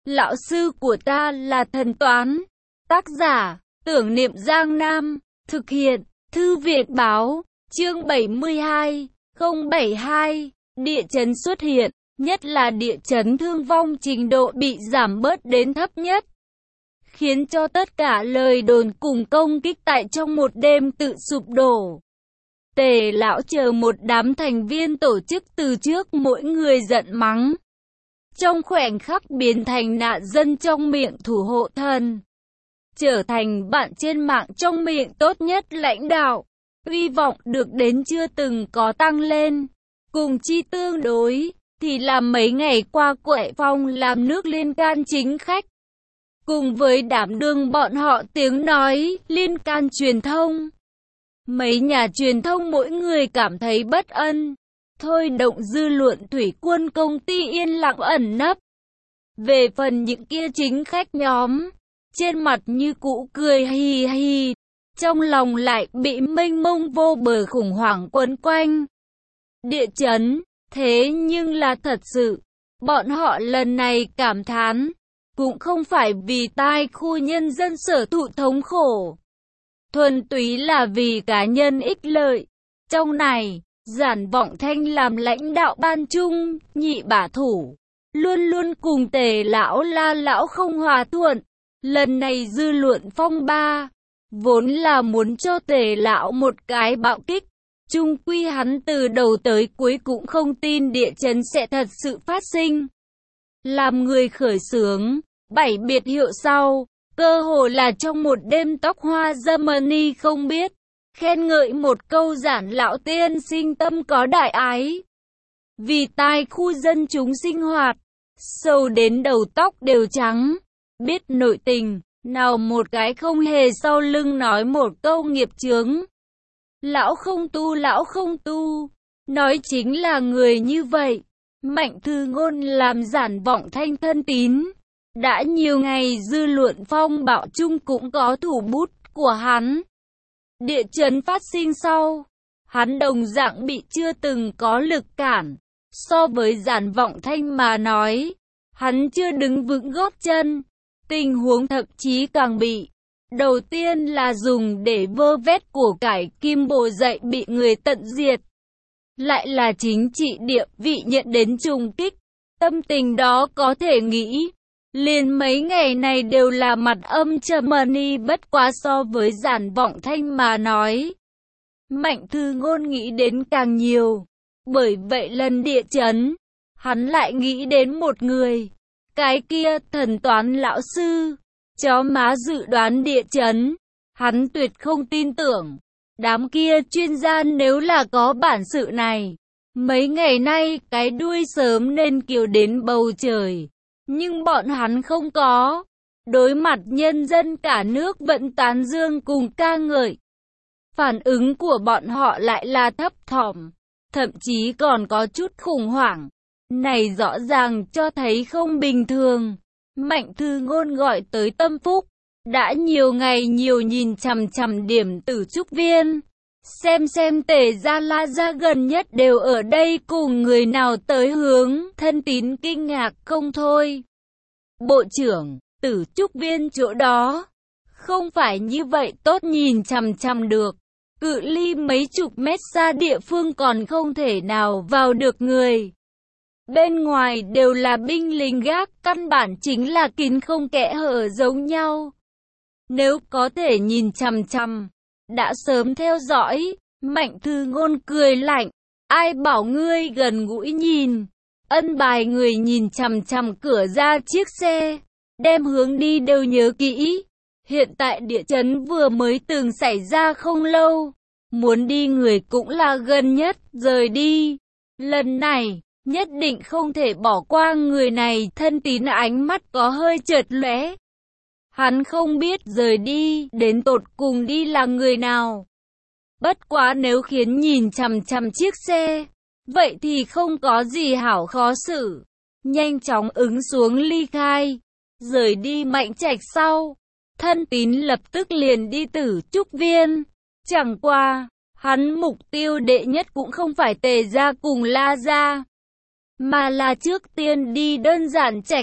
Lão sư của ta là thần toán. Tác giả, Tưởng Niệm Giang Nam. Thực hiện, Thư viện Báo. Chương 72, 072. Địa chấn xuất hiện, nhất là địa chấn thương vong trình độ bị giảm bớt đến thấp nhất, khiến cho tất cả lời đồn cùng công kích tại trong một đêm tự sụp đổ. Tề lão chờ một đám thành viên tổ chức từ trước mỗi người giận mắng, trong khoảnh khắc biến thành nạn dân trong miệng thủ hộ thần, trở thành bạn trên mạng trong miệng tốt nhất lãnh đạo. Hy vọng được đến chưa từng có tăng lên. Cùng chi tương đối, thì là mấy ngày qua Quệ Phong làm nước liên can chính khách. Cùng với đảm đương bọn họ tiếng nói, liên can truyền thông. Mấy nhà truyền thông mỗi người cảm thấy bất ân, thôi động dư luận thủy quân công ty yên lặng ẩn nấp. Về phần những kia chính khách nhóm, trên mặt như cũ cười hì hì, trong lòng lại bị mênh mông vô bờ khủng hoảng quấn quanh. Địa chấn, thế nhưng là thật sự, bọn họ lần này cảm thán, cũng không phải vì tai khu nhân dân sở thụ thống khổ, thuần túy là vì cá nhân ích lợi. Trong này, Giản Vọng Thanh làm lãnh đạo ban chung, nhị bả thủ, luôn luôn cùng Tề lão La lão không hòa thuận. Lần này dư luận phong ba, vốn là muốn cho Tề lão một cái bạo kích. Chung quy hắn từ đầu tới cuối cũng không tin địa chấn sẽ thật sự phát sinh. Làm người khởi xướng, 7 biệt hiệu sau, cơ hồ là trong một đêm tóc hoa Germany không biết, khen ngợi một câu Giản lão tiên sinh tâm có đại ái. Vì tai khu dân chúng sinh hoạt, sâu đến đầu tóc đều trắng, biết nội tình, nào một cái không hề sau lưng nói một câu nghiệp chướng. Lão không tu, nói chính là người như vậy. Mạnh Thư Ngôn làm Giản Vọng Thanh thân tín. Đã nhiều ngày dư luận phong bạo chung cũng có thủ bút của hắn. Địa chấn phát sinh sau, hắn đồng dạng bị chưa từng có lực cản. So với Giản Vọng Thanh mà nói, hắn chưa đứng vững gót chân. Tình huống thậm chí càng bị. Đầu tiên là dùng để vơ vét của cải Kim Bồ dậy bị người tận diệt. Lại là chính trị địa vị nhận đến trùng kích. Tâm tình đó có thể nghĩ. Liền mấy ngày này đều là mặt âm trầm money, bất quá so với Giản Vọng Thanh mà nói. Mạnh Thư Ngôn nghĩ đến càng nhiều. Bởi vậy lần địa chấn, hắn lại nghĩ đến một người. Cái kia thần toán lão sư. Chó má dự đoán địa chấn, hắn tuyệt không tin tưởng. Đám kia chuyên gia nếu là có bản sự này, mấy ngày nay cái đuôi sớm nên kiều đến bầu trời. Nhưng bọn hắn không có. Đối mặt nhân dân cả nước vẫn tán dương cùng ca ngợi. Phản ứng của bọn họ lại là thấp thỏm, thậm chí còn có chút khủng hoảng. Này rõ ràng cho thấy không bình thường. Mạnh Thư Ngôn gọi tới Tâm Phúc, đã nhiều ngày nhiều nhìn chằm chằm điểm tử trúc viên. Xem Tề gia La gia gần nhất đều ở đây cùng người nào tới hướng, thân tín kinh ngạc không thôi. Bộ trưởng, tử trúc viên chỗ đó, không phải như vậy tốt nhìn chằm chằm được. Cự ly mấy chục mét xa địa phương còn không thể nào vào được người. Bên ngoài đều là binh lính gác, căn bản chính là kín không kẽ hở giống nhau. Nếu có thể nhìn chằm chằm, đã sớm theo dõi. Mạnh Thư Ngôn cười lạnh, ai bảo ngươi gần gũi nhìn. Ân bài người nhìn chằm chằm cửa ra chiếc xe, đem hướng đi đều nhớ kỹ. Hiện tại địa chấn vừa mới từng xảy ra không lâu, muốn đi người cũng là gần nhất rời đi. Lần này nhất định không thể bỏ qua người này. Thân tín ánh mắt có hơi chợt lóe. Hắn không biết rời đi đến tột cùng đi là người nào. Bất quá nếu khiến nhìn chằm chằm chiếc xe, vậy thì không có gì hảo khó xử. Nhanh chóng ứng xuống ly khai, rời đi Mạnh Trạch sau. Thân tín lập tức liền đi Tử Trúc Viên. Chẳng qua, hắn mục tiêu đệ nhất cũng không phải Tề gia cùng La gia, mà là trước tiên đi Đơn Giản Trạch.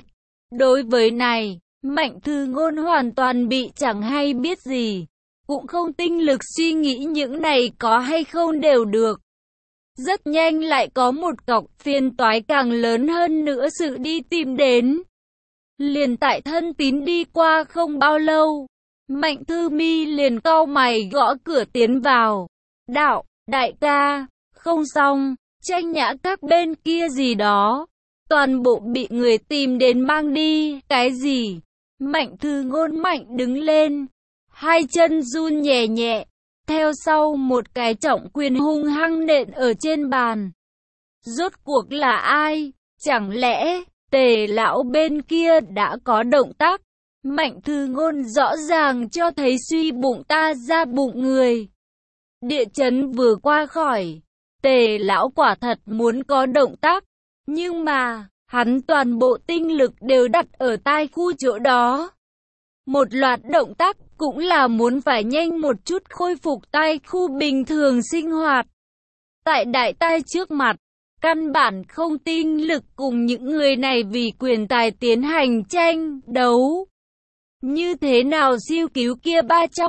Đối với này, Mạnh Thư Ngôn hoàn toàn bị chẳng hay biết gì, cũng không tinh lực suy nghĩ những này có hay không đều được. Rất nhanh lại có một cọc phiền toái càng lớn hơn nữa sự đi tìm đến. Liền tại Thân Tín đi qua không bao lâu, Mạnh Thư Mi liền cau mày gõ cửa tiến vào. Đạo, đại ca, không xong, Tranh Nhã các bên kia gì đó, toàn bộ bị người tìm đến mang đi. Cái gì? Mạnh Thư Ngôn mạnh đứng lên, hai chân run nhẹ nhẹ, theo sau một cái trọng quyền hung hăng nện ở trên bàn. Rốt cuộc là ai? Chẳng lẽ Tề lão bên kia đã có động tác? Mạnh Thư Ngôn rõ ràng cho thấy suy bụng ta ra bụng người. Địa chấn vừa qua khỏi, Tề lão quả thật muốn có động tác, nhưng mà hắn toàn bộ tinh lực đều đặt ở tai khu chỗ đó. Một loạt động tác cũng là muốn phải nhanh một chút khôi phục tai khu bình thường sinh hoạt. Tại đại tai trước mặt, căn bản không tinh lực cùng những người này vì quyền tài tiến hành tranh đấu. Như thế nào siêu cứu kia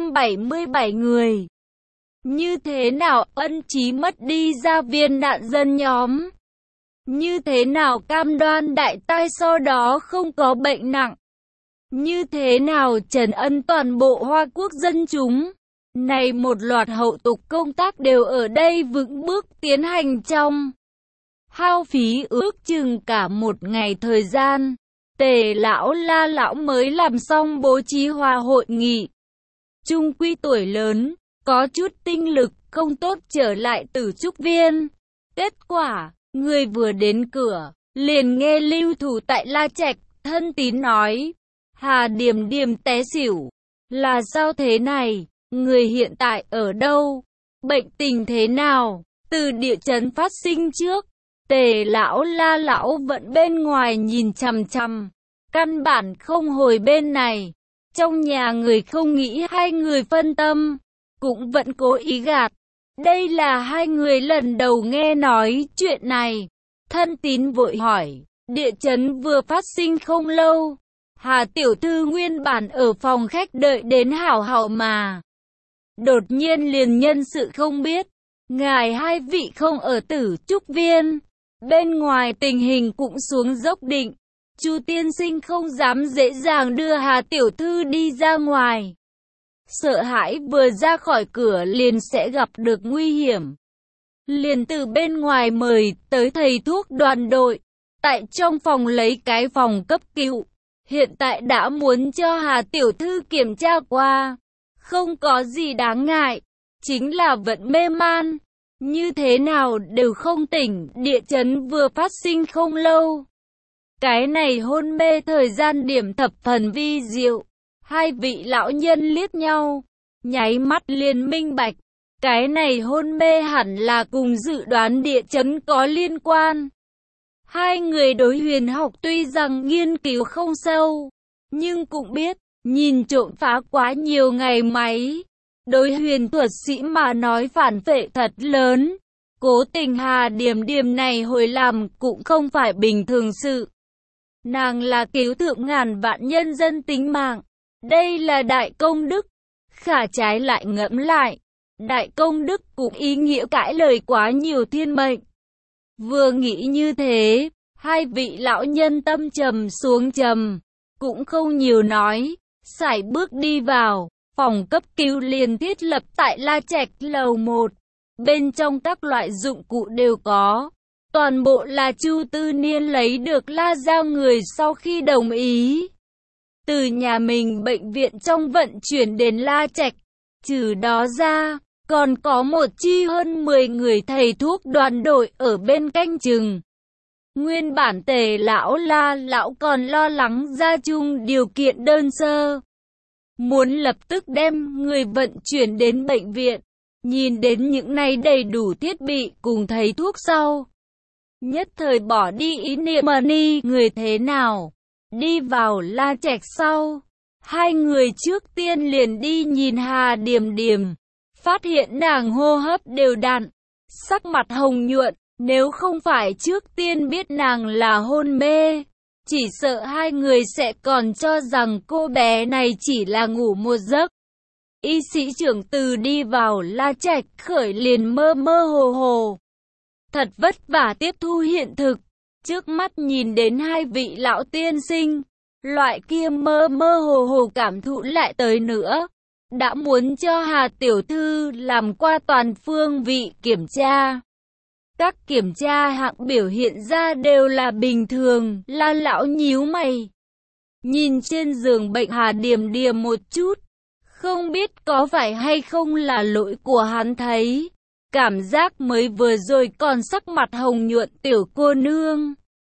377 người? Như thế nào ân trí mất đi gia viên nạn dân nhóm? Như thế nào cam đoan đại tai sau đó không có bệnh nặng? Như thế nào trấn ân toàn bộ Hoa Quốc dân chúng? Này một loạt hậu tục công tác đều ở đây vững bước tiến hành trong. Hao phí ước chừng cả một ngày thời gian, Tề lão La lão mới làm xong bố trí hòa hội nghị. Trung quy tuổi lớn, có chút tinh lực không tốt trở lại Tử Trúc Viên. Kết quả, người vừa đến cửa, liền nghe lưu thủ tại La Trạch, Thân Tín nói. Hà Điềm Điềm té xỉu. Là sao thế này? Người hiện tại ở đâu? Bệnh tình thế nào? Từ địa chấn phát sinh trước, Tề lão La lão vẫn bên ngoài nhìn chằm chằm, căn bản không hồi bên này. Trong nhà người không nghĩ hai người phân tâm, cũng vẫn cố ý gạt. Đây là hai người lần đầu nghe nói chuyện này. Thân Tín vội hỏi, địa chấn vừa phát sinh không lâu. Hà tiểu thư nguyên bản ở phòng khách đợi đến hảo hảo mà. Đột nhiên liền nhân sự không biết. Ngài hai vị không ở Tử Trúc Viên. Bên ngoài tình hình cũng xuống dốc định. Chu tiên sinh không dám dễ dàng đưa Hà tiểu thư đi ra ngoài. Sợ hãi vừa ra khỏi cửa liền sẽ gặp được nguy hiểm. Liền từ bên ngoài mời tới thầy thuốc đoàn đội. Tại trong phòng lấy cái phòng cấp cứu. Hiện tại đã muốn cho Hà tiểu thư kiểm tra qua. Không có gì đáng ngại. Chính là vẫn mê man. Như thế nào đều không tỉnh. Địa chấn vừa phát sinh không lâu. Cái này hôn mê thời gian điểm thập phần vi diệu. Hai vị lão nhân liếc nhau. Nháy mắt liền minh bạch. Cái này hôn mê hẳn là cùng dự đoán địa chấn có liên quan. Hai người đối huyền học tuy rằng nghiên cứu không sâu, nhưng cũng biết, nhìn trộm phá quá nhiều ngày máy. Đối huyền thuật sĩ mà nói phản phệ thật lớn. Cố tình Hà Điềm Điềm này hồi làm cũng không phải bình thường sự. Nàng là cứu thượng ngàn vạn nhân dân tính mạng. Đây là đại công đức. Khả trái lại ngẫm lại. Đại công đức cũng ý nghĩa cãi lời quá nhiều thiên mệnh. Vừa nghĩ như thế, hai vị lão nhân tâm trầm xuống trầm, cũng không nhiều nói, sải bước đi vào, phòng cấp cứu liền thiết lập tại La Trạch lầu 1. Bên trong các loại dụng cụ đều có, toàn bộ là Chu Tư Niên lấy được La Giao người sau khi đồng ý. Từ nhà mình bệnh viện trong vận chuyển đến La Trạch, trừ đó ra, còn có một chi hơn 10 người thầy thuốc đoàn đội ở bên canh chừng. Nguyên bản Tề lão La lão còn lo lắng gia chung điều kiện đơn sơ. Muốn lập tức đem người vận chuyển đến bệnh viện. Nhìn đến những này đầy đủ thiết bị cùng thầy thuốc sau. Nhất thời bỏ đi ý niệm đi người thế nào. Đi vào La Trạch sau. Hai người trước tiên liền đi nhìn Hà Điềm Điềm. Phát hiện nàng hô hấp đều đặn, sắc mặt hồng nhuận, nếu không phải trước tiên biết nàng là hôn mê, chỉ sợ hai người sẽ còn cho rằng cô bé này chỉ là ngủ một giấc. Y sĩ trưởng từ đi vào La Trạch Khởi liền mơ mơ hồ hồ. Thật vất vả tiếp thu hiện thực, trước mắt nhìn đến hai vị lão tiên sinh, loại kia mơ mơ hồ hồ cảm thụ lại tới nữa. Đã muốn cho Hà tiểu thư làm qua toàn phương vị kiểm tra. Các kiểm tra hạng biểu hiện ra đều là bình thường, La lão nhíu mày. Nhìn trên giường bệnh Hà Điềm Điềm một chút, không biết có phải hay không là lỗi của hắn thấy. Cảm giác mới vừa rồi còn sắc mặt hồng nhuận tiểu cô nương.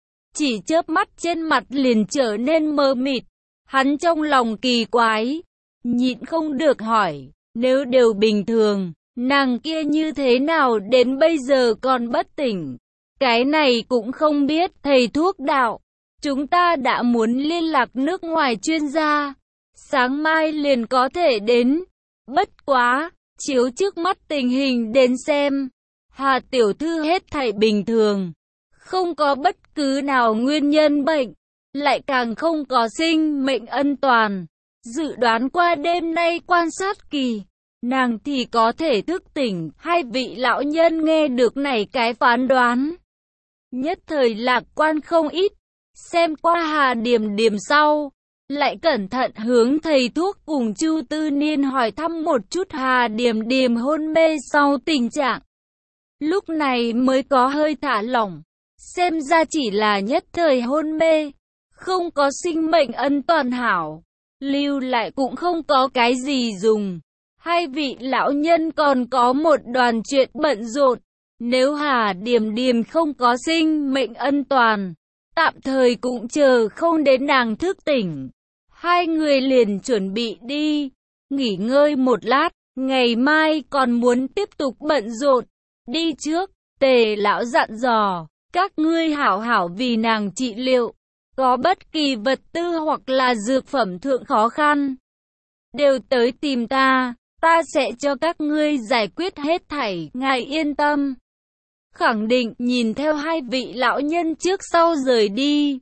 Chỉ chớp mắt trên mặt liền trở nên mờ mịt. Hắn trong lòng kỳ quái, nhịn không được hỏi, nếu đều bình thường, nàng kia như thế nào đến bây giờ còn bất tỉnh? Cái này cũng không biết. Thầy thuốc đạo, chúng ta đã muốn liên lạc nước ngoài chuyên gia, sáng mai liền có thể đến. Bất quá, chiếu trước mắt tình hình đến xem, Hà tiểu thư hết thảy bình thường, không có bất cứ nào nguyên nhân bệnh, lại càng không có sinh mệnh ân toàn. Dự đoán qua đêm nay quan sát kỳ, nàng thì có thể thức tỉnh. Hai vị lão nhân nghe được này cái phán đoán, nhất thời lạc quan không ít. Xem qua Hà Điềm Điềm sau, lại cẩn thận hướng thầy thuốc cùng Chu Tư Niên hỏi thăm một chút Hà Điềm Điềm hôn mê sau tình trạng. Lúc này mới có hơi thả lỏng, xem ra chỉ là nhất thời hôn mê, không có sinh mệnh ân toàn hảo, lưu lại cũng không có cái gì dùng. Hai vị lão nhân còn có một đoàn chuyện bận rộn, nếu Hà Điềm Điềm không có sinh mệnh ân toàn, tạm thời cũng chờ không đến nàng thức tỉnh. Hai người liền chuẩn bị đi, nghỉ ngơi một lát, ngày mai còn muốn tiếp tục bận rộn. Đi trước, Tề lão dặn dò, các ngươi hảo hảo vì nàng trị liệu, có bất kỳ vật tư hoặc là dược phẩm thượng khó khăn, đều tới tìm ta, ta sẽ cho các ngươi giải quyết hết thảy, ngài yên tâm. Khẳng định. Nhìn theo hai vị lão nhân trước sau rời đi,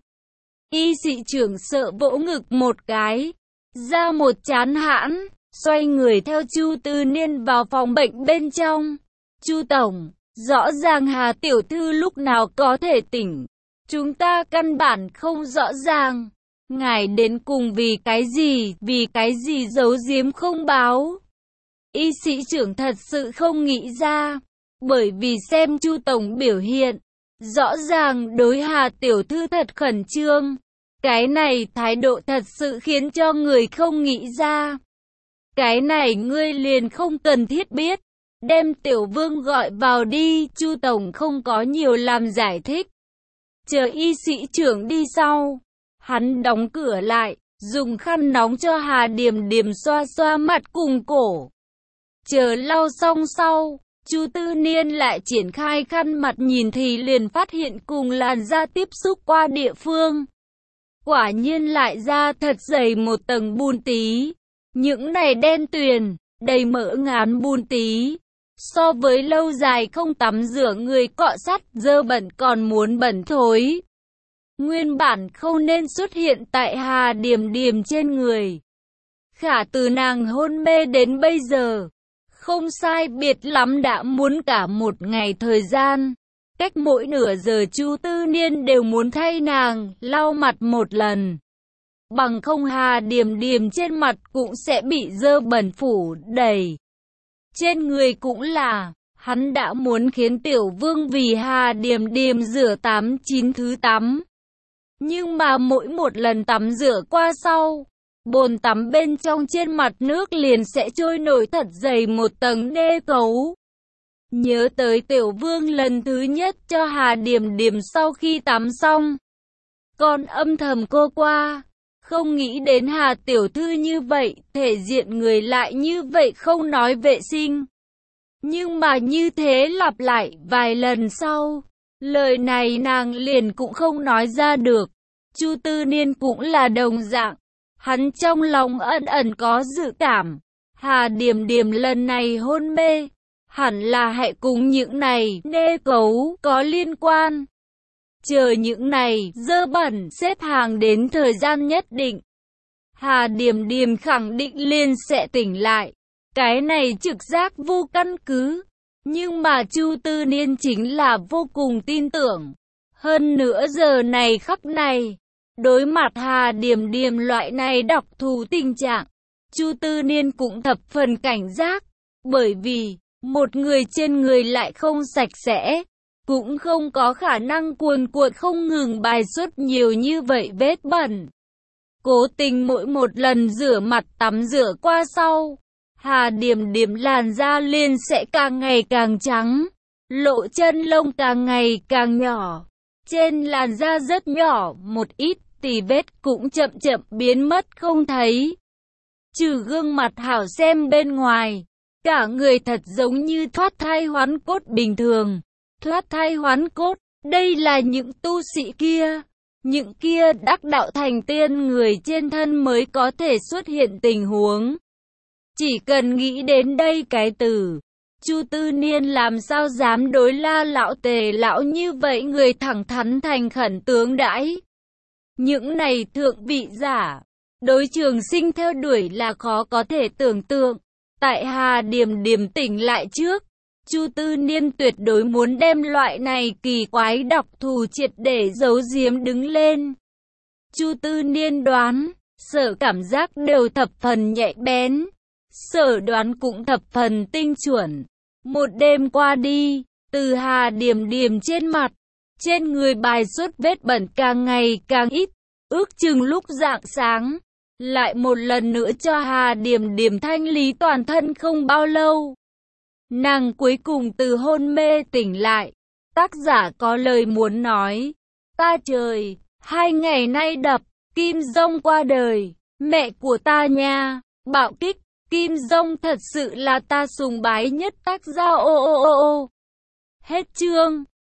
y sĩ trưởng sợ vỗ ngực một cái, ra một chán hãn, xoay người theo Chu Tư Niên vào phòng bệnh bên trong. Chu tổng, rõ ràng Hà tiểu thư lúc nào có thể tỉnh, chúng ta căn bản không rõ ràng. Ngài đến cùng vì cái gì giấu giếm không báo? Y sĩ trưởng thật sự không nghĩ ra, bởi vì xem Chu tổng biểu hiện, rõ ràng đối Hà tiểu thư thật khẩn trương. Cái này thái độ thật sự khiến cho người không nghĩ ra. Cái này ngươi liền không cần thiết biết, đem tiểu vương gọi vào đi. Chu tổng không có nhiều làm giải thích. Chờ y sĩ trưởng đi sau, hắn đóng cửa lại, dùng khăn nóng cho Hà Điềm Điềm xoa xoa mặt cùng cổ. Chờ lau xong sau, Chu Tư Niên lại triển khai khăn mặt nhìn thì liền phát hiện cùng làn da tiếp xúc qua địa phương, quả nhiên lại da thật dày một tầng bùn tí. Những này đen tuyền, đầy mỡ ngán bùn tí, so với lâu dài không tắm rửa người cọ sát dơ bẩn còn muốn bẩn thối. Nguyên bản không nên xuất hiện tại Hà Điềm Điềm trên người. Khả từ nàng hôn mê đến bây giờ, không sai biệt lắm đã muốn cả một ngày thời gian. Cách mỗi nửa giờ Chu Tư Niên đều muốn thay nàng lau mặt một lần. Bằng không Hà Điềm Điềm trên mặt cũng sẽ bị dơ bẩn phủ đầy. Trên người cũng là, hắn đã muốn khiến tiểu vương vì Hà Điềm Điềm rửa 8-9 thứ tắm. Nhưng mà mỗi một lần tắm rửa qua sau, bồn tắm bên trong trên mặt nước liền sẽ trôi nổi thật dày một tầng nê cấu. Nhớ tới tiểu vương lần thứ nhất cho Hà Điềm Điềm sau khi tắm xong, còn âm thầm cô qua, không nghĩ đến Hà tiểu thư như vậy, thể diện người lại như vậy không nói vệ sinh. Nhưng mà như thế lặp lại vài lần sau, lời này nàng liền cũng không nói ra được. Chu Tư Niên cũng là đồng dạng, hắn trong lòng ẩn ẩn có dự cảm, Hà Điềm Điềm lần này hôn mê, hẳn là hãy cùng những này nê cấu có liên quan. chờ những này dơ bẩn xếp hàng đến thời gian nhất định, Hà Điềm Điềm khẳng định liền sẽ tỉnh lại. Cái này trực giác vô căn cứ, nhưng mà Chu Tư Niên chính là vô cùng tin tưởng. Hơn nữa giờ này khắc này, đối mặt Hà Điềm Điềm loại này đặc thù tình trạng, Chu Tư Niên cũng thập phần cảnh giác, bởi vì một người trên người lại không sạch sẽ, cũng không có khả năng cuồn cuộn không ngừng bài xuất nhiều như vậy vết bẩn. Cố tình mỗi một lần rửa mặt tắm rửa qua sau, Hà Điềm Điềm làn da liền sẽ càng ngày càng trắng, lỗ chân lông càng ngày càng nhỏ, trên làn da rất nhỏ một ít tì vết cũng chậm chậm biến mất không thấy. Trừ gương mặt hảo xem bên ngoài, cả người thật giống như thoát thai hoán cốt bình thường. Thoát thai hoán cốt, đây là những tu sĩ kia, những kia đắc đạo thành tiên người trên thân mới có thể xuất hiện tình huống. Chỉ cần nghĩ đến đây cái từ, Chu Tư Niên làm sao dám đối La lão Tề lão như vậy người thẳng thắn thành khẩn tướng đãi. Những này thượng vị giả, đối Trường Sinh theo đuổi là khó có thể tưởng tượng. Tại Hà Điềm Điềm tỉnh lại trước, Chu Tư Niên tuyệt đối muốn đem loại này kỳ quái đặc thù triệt để giấu giếm đứng lên. Chu Tư Niên đoán, sở cảm giác đều thập phần nhạy bén, sở đoán cũng thập phần tinh chuẩn. Một đêm qua đi, từ Hà Điềm Điềm trên mặt, trên người bài xuất vết bẩn càng ngày càng ít, ước chừng lúc rạng sáng, lại một lần nữa cho Hà Điềm Điềm thanh lý toàn thân không bao lâu. Nàng cuối cùng từ hôn mê tỉnh lại. Tác giả có lời muốn nói. Ta trời, 2 ngày nay đập, Kim Dông qua đời, mẹ của ta nha, bạo kích, Kim Dông thật sự là ta sùng bái nhất tác gia ô ô ô ô. Hết chương.